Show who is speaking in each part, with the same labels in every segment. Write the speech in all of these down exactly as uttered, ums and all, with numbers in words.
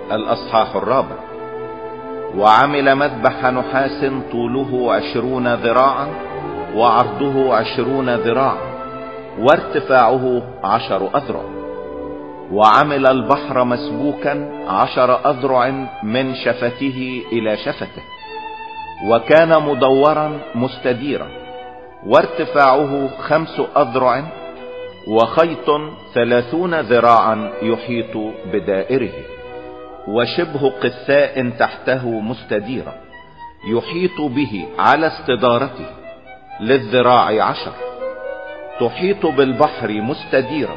Speaker 1: الأصحاح الرابع. وعمل مذبح نحاس طوله عشرون ذراعا وعرضه عشرون ذراعا وارتفاعه عشر أذرع. وعمل البحر مسبوكا عشر أذرع من شفته إلى شفته، وكان مدورا مستديرا، وارتفاعه خمس أذرع، وخيط ثلاثون ذراعا يحيط بدائره، وشبه قثاء تحته مستديرا يحيط به على استدارته للذراع عشر، تحيط بالبحر مستديرة،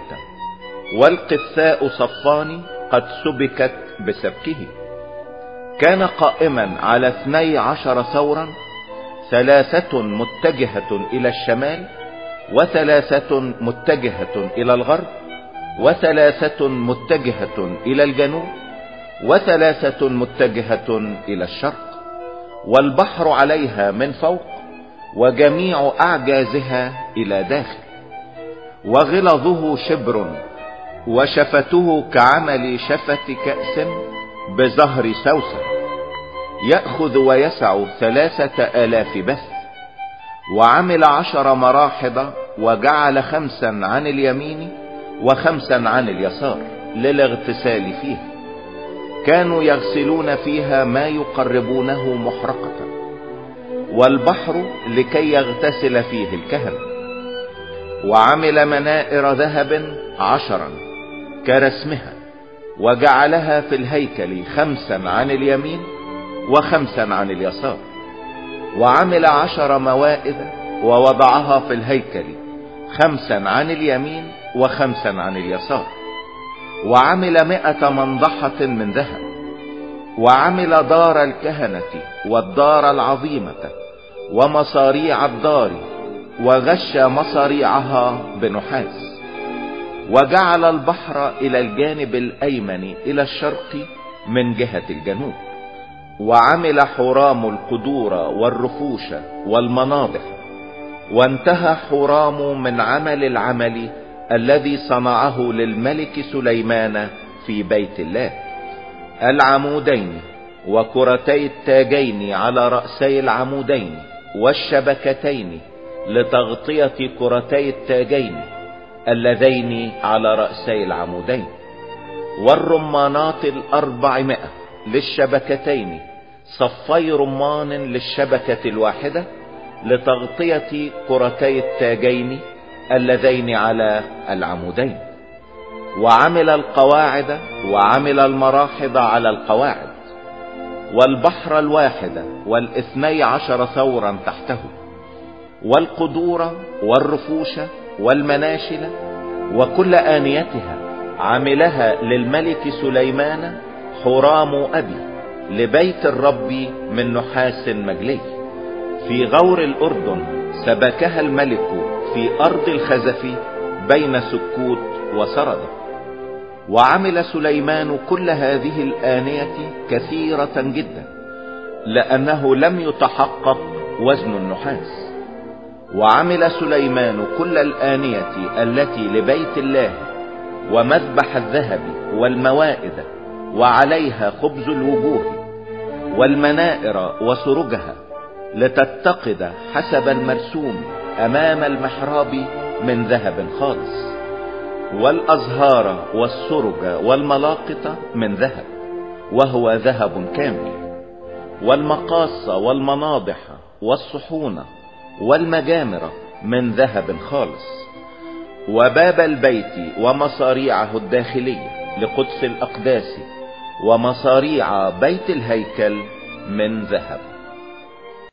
Speaker 1: والقثاء صفان قد سبكت بسبكه. كان قائما على اثني عشر ثورا، ثلاثة متجهة الى الشمال، وثلاثة متجهة الى الغرب، وثلاثة متجهة الى الجنوب، وثلاثة متجهة الى الشرق، والبحر عليها من فوق، وجميع اعجازها الى داخل. وغلظه شبر، وشفته كعمل شفة كأس بزهر سوسن، يأخذ ويسع ثلاثة آلاف بث. وعمل عشر مراحض، وجعل خمسا عن اليمين وخمسا عن اليسار للاغتسال فيها، كانوا يغسلون فيها ما يقربونه محرقة. والبحر لكي يغتسل فيه الكهنة. وعمل منائر ذهب عشرا كرسمها، وجعلها في الهيكل خمسا عن اليمين وخمسا عن اليسار. وعمل عشر موائد، ووضعها في الهيكل خمسا عن اليمين وخمسا عن اليسار. وعمل مئة منضحة من ذهب. وعمل دار الكهنة والدار العظيمة ومصاريع الدار، وغش مصاريعها بنحاس. وجعل البحر الى الجانب الايمن الى الشرق من جهة الجنوب. وعمل حرام القدور والرفوش والمناضح. وانتهى حرام من عمل العمل الذي صنعه للملك سليمان في بيت الله: العمودين وكرتي التاجين على رأسي العمودين، والشبكتين لتغطية كرتي التاجين اللذين على رأسي العمودين، والرمانات الأربعمائة للشبكتين، صفي رمان للشبكة الواحدة لتغطية كرتي التاجين اللذين على العمودين. وعمل القواعد، وعمل المراحض على القواعد، والبحر الواحد والاثني عشر ثورا تحته، والقدور والرفوش والمناشل وكل آنيتها عملها للملك سليمان حرام أبي لبيت الرب من نحاس مجلي. في غور الأردن سبكها الملك في أرض الخزف بين سكوت وسردة. وعمل سليمان كل هذه الآنية كثيرة جدا، لأنه لم يتحقق وزن النحاس. وعمل سليمان كل الآنية التي لبيت الله، ومذبح الذهب والموائد وعليها خبز الوجوه، والمنائر وسرجها لتتقد حسب المرسوم أمام المحراب من ذهب خالص، والأزهار والسرج والملاقط من ذهب وهو ذهب كامل، والمقاص والمناضح والصحون والمجامر من ذهب خالص. وباب البيت ومصاريعه الداخلية لقدس الأقداس ومصاريع بيت الهيكل من ذهب.